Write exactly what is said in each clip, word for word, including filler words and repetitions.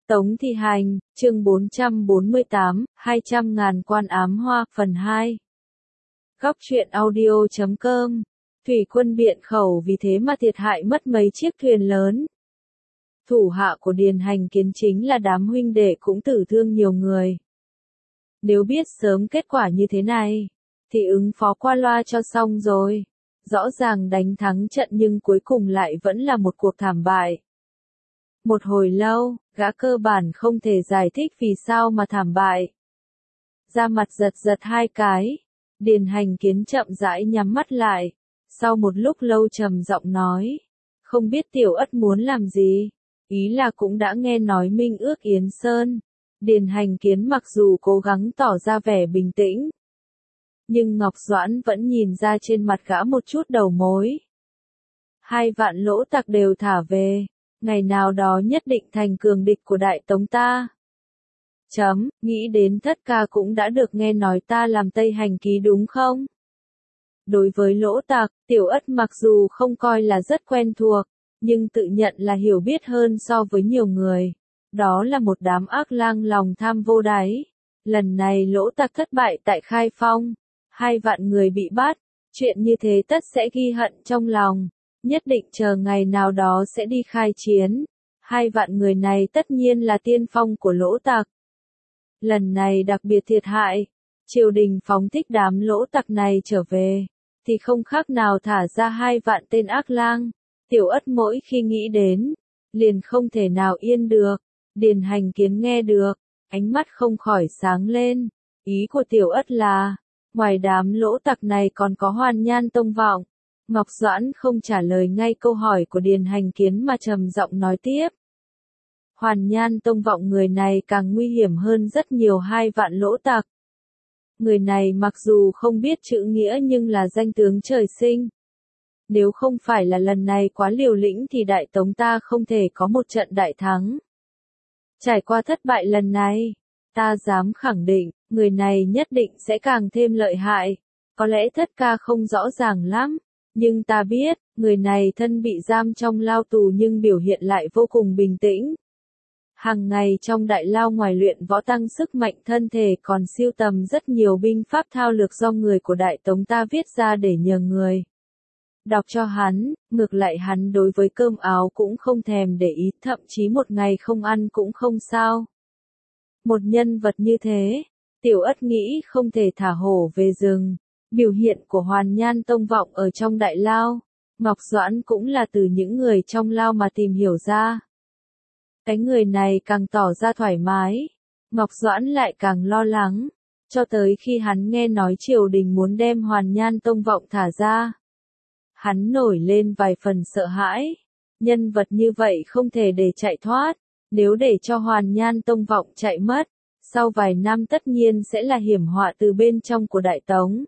Tống Thi Hành, chương bốn trăm bốn mươi tám, hai trăm ngàn quan ám hoa, phần hai. Góc truyện audio chấm com. Thủy quân biện khẩu vì thế mà thiệt hại mất mấy chiếc thuyền lớn. Thủ hạ của Điền Hành Kiến chính là đám huynh đệ cũng tử thương nhiều người. Nếu biết sớm kết quả như thế này, thì ứng phó qua loa cho xong rồi. Rõ ràng đánh thắng trận nhưng cuối cùng lại vẫn là một cuộc thảm bại. Một hồi lâu, gã cơ bản không thể giải thích vì sao mà thảm bại. Ra mặt giật giật hai cái, Điền Hành Kiến chậm rãi nhắm mắt lại, sau một lúc lâu trầm giọng nói, không biết Tiểu Ất muốn làm gì, ý là cũng đã nghe nói Minh ước Yến Sơn. Điền Hành Kiến mặc dù cố gắng tỏ ra vẻ bình tĩnh, nhưng Ngọc Doãn vẫn nhìn ra trên mặt gã một chút đầu mối. Hai vạn lỗ tặc đều thả về, ngày nào đó nhất định thành cường địch của Đại Tống ta. Chấm, nghĩ đến Thất Ca cũng đã được nghe nói ta làm Tây Hành ký đúng không? Đối với lỗ tặc, Tiểu Ất mặc dù không coi là rất quen thuộc, nhưng tự nhận là hiểu biết hơn so với nhiều người. Đó là một đám ác lang lòng tham vô đáy. Lần này lỗ tặc thất bại tại Khai Phong, hai vạn người bị bắt, chuyện như thế tất sẽ ghi hận trong lòng. Nhất định chờ ngày nào đó sẽ đi khai chiến. Hai vạn người này tất nhiên là tiên phong của lỗ tặc. Lần này đặc biệt thiệt hại, triều đình phóng thích đám lỗ tặc này trở về, thì không khác nào thả ra hai vạn tên ác lang. Tiểu Ất mỗi khi nghĩ đến, liền không thể nào yên được. Điền Hành Kiến nghe được, ánh mắt không khỏi sáng lên. Ý của Tiểu Ất là, ngoài đám lỗ tặc này còn có Hoàn Nhan Tông Vọng. Ngọc Doãn không trả lời ngay câu hỏi của Điền Hành Kiến mà trầm giọng nói tiếp. Hoàn Nhan Tông Vọng người này càng nguy hiểm hơn rất nhiều hai vạn lỗ tặc. Người này mặc dù không biết chữ nghĩa nhưng là danh tướng trời sinh. Nếu không phải là lần này quá liều lĩnh thì Đại Tống ta không thể có một trận đại thắng. Trải qua thất bại lần này, ta dám khẳng định, người này nhất định sẽ càng thêm lợi hại. Có lẽ Thất Ca không rõ ràng lắm. Nhưng ta biết, người này thân bị giam trong lao tù nhưng biểu hiện lại vô cùng bình tĩnh. Hàng ngày trong đại lao ngoài luyện võ tăng sức mạnh thân thể còn siêu tầm rất nhiều binh pháp thao lược do người của Đại Tống ta viết ra để nhờ người đọc cho hắn, ngược lại hắn đối với cơm áo cũng không thèm để ý, thậm chí một ngày không ăn cũng không sao. Một nhân vật như thế, Tiểu Ất nghĩ không thể thả hổ về rừng. Biểu hiện của Hoàn Nhan Tông Vọng ở trong đại lao, Ngọc Doãn cũng là từ những người trong lao mà tìm hiểu ra. Cái người này càng tỏ ra thoải mái, Ngọc Doãn lại càng lo lắng, cho tới khi hắn nghe nói triều đình muốn đem Hoàn Nhan Tông Vọng thả ra. Hắn nổi lên vài phần sợ hãi, nhân vật như vậy không thể để chạy thoát, nếu để cho Hoàn Nhan Tông Vọng chạy mất, sau vài năm tất nhiên sẽ là hiểm họa từ bên trong của Đại Tống.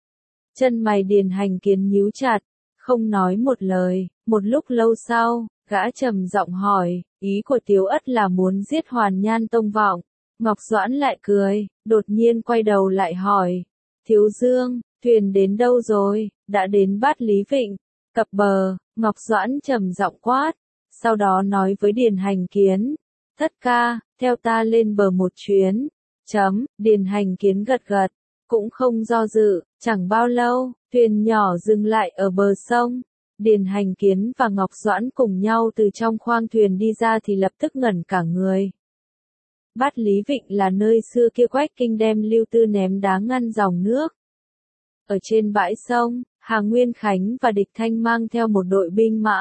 Chân mày Điền Hành Kiến nhíu chặt, không nói một lời. Một lúc lâu sau, gã trầm giọng hỏi, ý của Tiểu Ất là muốn giết Hoàn Nhan Tông Vọng. Ngọc Doãn lại cười, đột nhiên quay đầu lại hỏi, Thiếu Dương, thuyền đến đâu rồi? Đã đến Bát Lý Vịnh, cập bờ. Ngọc Doãn trầm giọng quát, sau đó nói với Điền Hành Kiến, Thất Ca, theo ta lên bờ một chuyến. Chấm, Điền Hành Kiến gật gật. Cũng không do dự, chẳng bao lâu, thuyền nhỏ dừng lại ở bờ sông. Điền Hành Kiến và Ngọc Doãn cùng nhau từ trong khoang thuyền đi ra thì lập tức ngẩn cả người. Bát Lý Vịnh là nơi xưa kia Quách Kinh đem Lưu Tư ném đá ngăn dòng nước. Ở trên bãi sông, Hà Nguyên Khánh và Địch Thanh mang theo một đội binh mã.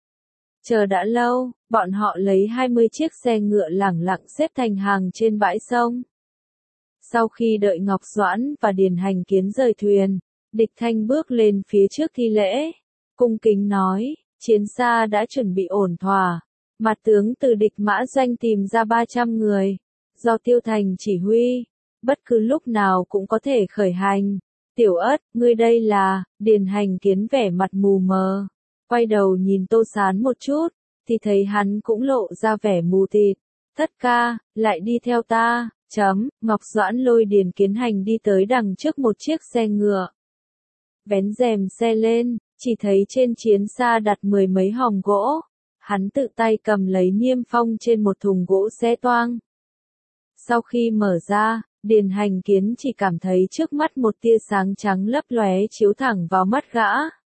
Chờ đã lâu, bọn họ lấy hai mươi chiếc xe ngựa lẳng lặng xếp thành hàng trên bãi sông. Sau khi đợi Ngọc Doãn và Điền Hành Kiến rời thuyền, Địch Thanh bước lên phía trước thi lễ, cung kính nói, chiến xa đã chuẩn bị ổn thỏa, mặt tướng từ Địch Mã Doanh tìm ra ba trăm người, do Tiêu Thành chỉ huy, bất cứ lúc nào cũng có thể khởi hành. Tiểu Ất, ngươi đây là? Điền Hành Kiến vẻ mặt mù mờ, quay đầu nhìn Tô Sán một chút, thì thấy hắn cũng lộ ra vẻ mù tịt. Thất Ca, lại đi theo ta. Chấm, Ngọc Doãn lôi Điền Kiến Hành đi tới đằng trước một chiếc xe ngựa. Vén rèm xe lên, chỉ thấy trên chiến xa đặt mười mấy hòm gỗ. Hắn tự tay cầm lấy niêm phong trên một thùng gỗ xé toang. Sau khi mở ra, Điền Hành Kiến chỉ cảm thấy trước mắt một tia sáng trắng lấp lóe chiếu thẳng vào mắt gã.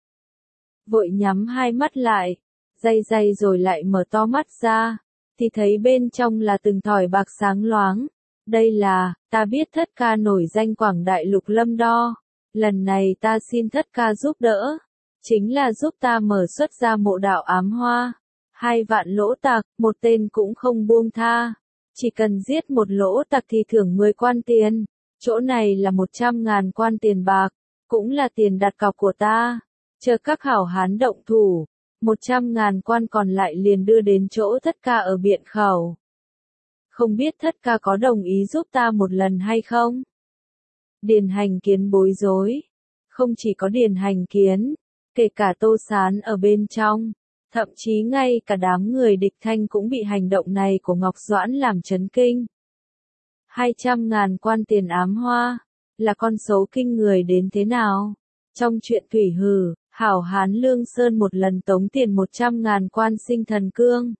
Vội nhắm hai mắt lại, day day rồi lại mở to mắt ra, thì thấy bên trong là từng thỏi bạc sáng loáng. Đây là, ta biết thất ca nổi danh Quảng Đại Lục Lâm Đo. Lần này ta xin thất ca giúp đỡ. Chính là giúp ta mở xuất ra mộ đạo ám hoa. Hai vạn lỗ tặc, một tên cũng không buông tha. Chỉ cần giết một lỗ tặc thì thưởng mười quan tiền. Chỗ này là một trăm ngàn quan tiền bạc, cũng là tiền đặt cọc của ta. Chờ các hảo hán động thủ, một trăm ngàn quan còn lại liền đưa đến chỗ thất ca ở Biện Khẩu. Không biết thất ca có đồng ý giúp ta một lần hay không? Điền Hành Kiến bối rối. Không chỉ có Điền Hành Kiến, kể cả Tô Sán ở bên trong, thậm chí ngay cả đám người địch thanh cũng bị hành động này của Ngọc Doãn làm chấn kinh. Hai trăm ngàn quan tiền ám hoa, là con số kinh người đến thế nào? Trong chuyện Thủy Hử, hảo hán Lương Sơn một lần tống tiền một trăm ngàn quan sinh thần cương,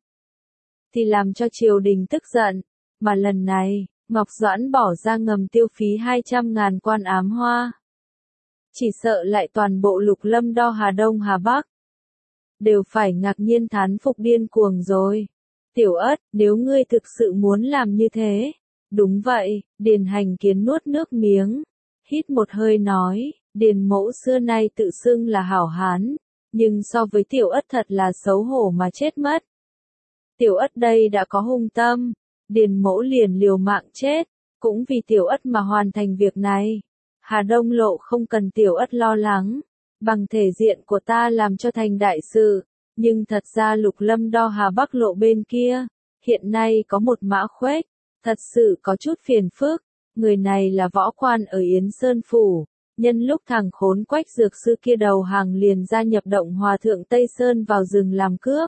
thì làm cho triều đình tức giận, mà lần này, Ngọc Doãn bỏ ra ngầm tiêu phí hai trăm ngàn quan ám hoa. Chỉ sợ lại toàn bộ Lục Lâm Đo Hà Đông Hà Bắc đều phải ngạc nhiên thán phục điên cuồng rồi. Tiểu Ất, nếu ngươi thực sự muốn làm như thế. Đúng vậy, Điền Hành Kiến nuốt nước miếng, hít một hơi nói, Điền mẫu xưa nay tự xưng là hảo hán, nhưng so với Tiểu Ất thật là xấu hổ mà chết mất. Tiểu Ất đây đã có hung tâm, Điền mẫu liền liều mạng chết, cũng vì Tiểu Ất mà hoàn thành việc này. Hà Đông lộ không cần Tiểu Ất lo lắng, bằng thể diện của ta làm cho thành đại sự, nhưng thật ra Lục Lâm Đo Hà Bắc lộ bên kia, hiện nay có một Mã Khuếch, thật sự có chút phiền phức, người này là võ quan ở Yến Sơn Phủ, nhân lúc thằng khốn Quách dược sư kia đầu hàng liền gia nhập động hòa thượng Tây Sơn vào rừng làm cướp.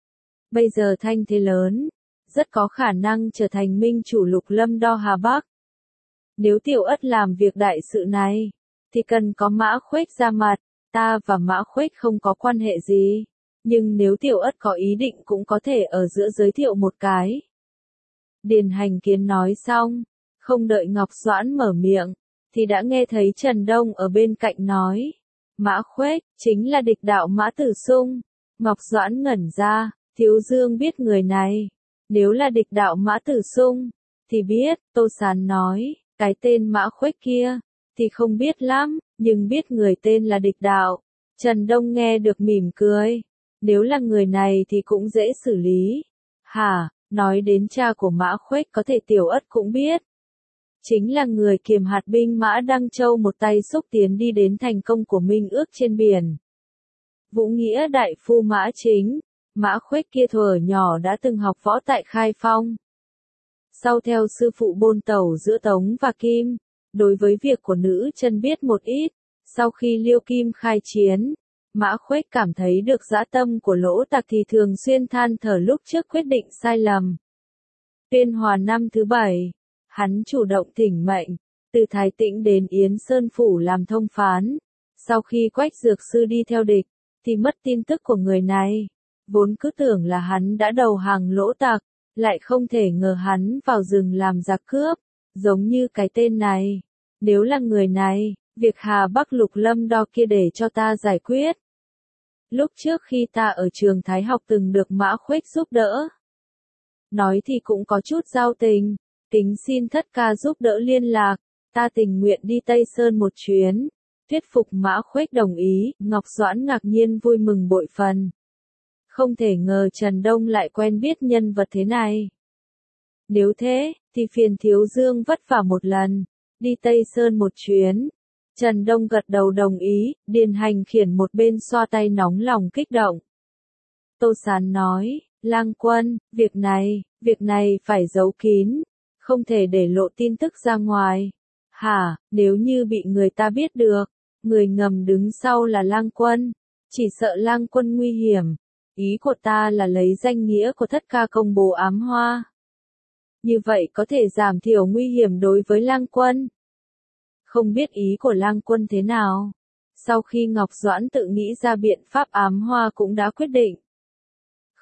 Bây giờ thanh thế lớn, rất có khả năng trở thành minh chủ Lục Lâm Đo Hà Bắc. Nếu Tiểu Ất làm việc đại sự này, thì cần có Mã Khuếch ra mặt, ta và Mã Khuếch không có quan hệ gì, nhưng nếu Tiểu Ất có ý định cũng có thể ở giữa giới thiệu một cái. Điền Hành Kiến nói xong, không đợi Ngọc Doãn mở miệng, thì đã nghe thấy Trần Đông ở bên cạnh nói, Mã Khuếch, chính là địch đạo Mã Tử Sung. Ngọc Doãn ngẩn ra, Thiếu Dương biết người này, nếu là địch đạo Mã Tử Sung, thì biết, Tô Sán nói, cái tên Mã Khuếch kia, thì không biết lắm, nhưng biết người tên là địch đạo. Trần Đông nghe được mỉm cười, nếu là người này thì cũng dễ xử lý. Hả, nói đến cha của Mã Khuếch có thể Tiểu Ất cũng biết. Chính là người kiềm hạt binh Mã Đăng Châu một tay xúc tiến đi đến thành công của Minh Ước trên biển. Vũ Nghĩa đại phu Mã Chính, Mã Khuếch kia thuở nhỏ đã từng học võ tại Khai Phong. Sau theo sư phụ bôn tẩu giữa Tống và Kim, đối với việc của nữ chân biết một ít, sau khi Liêu Kim khai chiến, Mã Khuếch cảm thấy được dã tâm của lỗ tặc thì thường xuyên than thở lúc trước quyết định sai lầm. Tuyên Hòa năm thứ bảy, hắn chủ động thỉnh mệnh, từ Thái Tĩnh đến Yến Sơn Phủ làm thông phán. Sau khi Quách dược sư đi theo địch, thì mất tin tức của người này. Vốn cứ tưởng là hắn đã đầu hàng lỗ tặc, lại không thể ngờ hắn vào rừng làm giặc cướp, giống như cái tên này. Nếu là người này, việc Hà Bắc Lục Lâm Đo kia để cho ta giải quyết. Lúc trước khi ta ở trường Thái học từng được Mã Khuếch giúp đỡ. Nói thì cũng có chút giao tình, kính xin thất ca giúp đỡ liên lạc, ta tình nguyện đi Tây Sơn một chuyến. Thuyết phục Mã Khuếch đồng ý, Ngọc Doãn ngạc nhiên vui mừng bội phần. Không thể ngờ Trần Đông lại quen biết nhân vật thế này. Nếu thế, thì phiền Thiếu Dương vất vả một lần, đi Tây Sơn một chuyến. Trần Đông gật đầu đồng ý, Điền Hành khiển một bên xoa tay nóng lòng kích động. Tô Sán nói, Lang Quân, việc này, việc này phải giấu kín, không thể để lộ tin tức ra ngoài. Hả, nếu như bị người ta biết được, người ngầm đứng sau là Lang Quân, chỉ sợ Lang Quân nguy hiểm. Ý của ta là lấy danh nghĩa của thất ca công bố ám hoa. Như vậy có thể giảm thiểu nguy hiểm đối với Lang Quân. Không biết ý của Lang Quân thế nào. Sau khi Ngọc Doãn tự nghĩ ra biện pháp ám hoa cũng đã quyết định.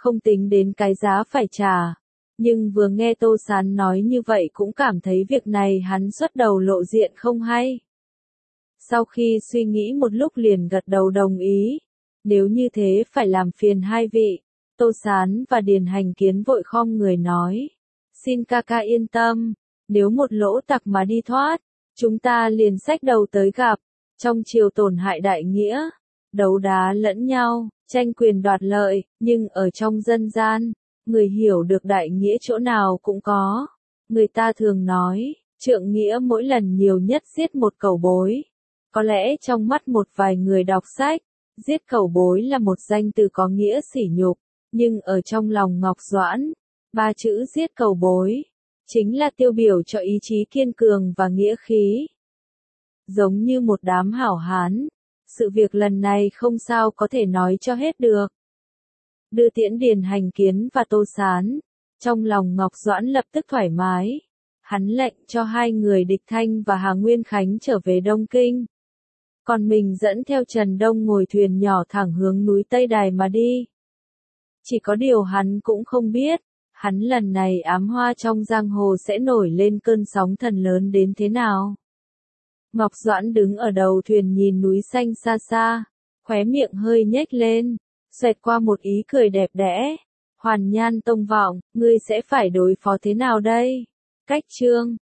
không tính đến cái giá phải trả. Nhưng vừa nghe Tô Sán nói như vậy cũng cảm thấy việc này hắn xuất đầu lộ diện không hay. Sau khi suy nghĩ một lúc liền gật đầu đồng ý. Nếu như thế phải làm phiền hai vị. Tô Sán và Điền Hành Kiến vội khom người nói. Xin ca ca yên tâm, nếu một lỗ tặc mà đi thoát, chúng ta liền xách đầu tới gặp. Trong triều tổn hại đại nghĩa, đấu đá lẫn nhau, tranh quyền đoạt lợi, nhưng ở trong dân gian, người hiểu được đại nghĩa chỗ nào cũng có. Người ta thường nói, trượng nghĩa mỗi lần nhiều nhất giết một cẩu bối. Có lẽ trong mắt một vài người đọc sách, giết cẩu bối là một danh từ có nghĩa sỉ nhục, nhưng ở trong lòng Ngọc Doãn, ba chữ giết cẩu bối, chính là tiêu biểu cho ý chí kiên cường và nghĩa khí. Giống như một đám hảo hán, sự việc lần này không sao có thể nói cho hết được. Đưa tiễn Điền Hành Kiến và Tô Sán, trong lòng Ngọc Doãn lập tức thoải mái. Hắn lệnh cho hai người Địch Thanh và Hà Nguyên Khánh trở về Đông Kinh. Còn mình dẫn theo Trần Đông ngồi thuyền nhỏ thẳng hướng núi Tây Đài mà đi. Chỉ có điều hắn cũng không biết, hắn lần này ám hoa trong giang hồ sẽ nổi lên cơn sóng thần lớn đến thế nào. Ngọc Doãn đứng ở đầu thuyền nhìn núi xanh xa xa, khóe miệng hơi nhếch lên, xoẹt qua một ý cười đẹp đẽ. Hoàn Nhan Tông Vọng, ngươi sẽ phải đối phó thế nào đây? Cách chương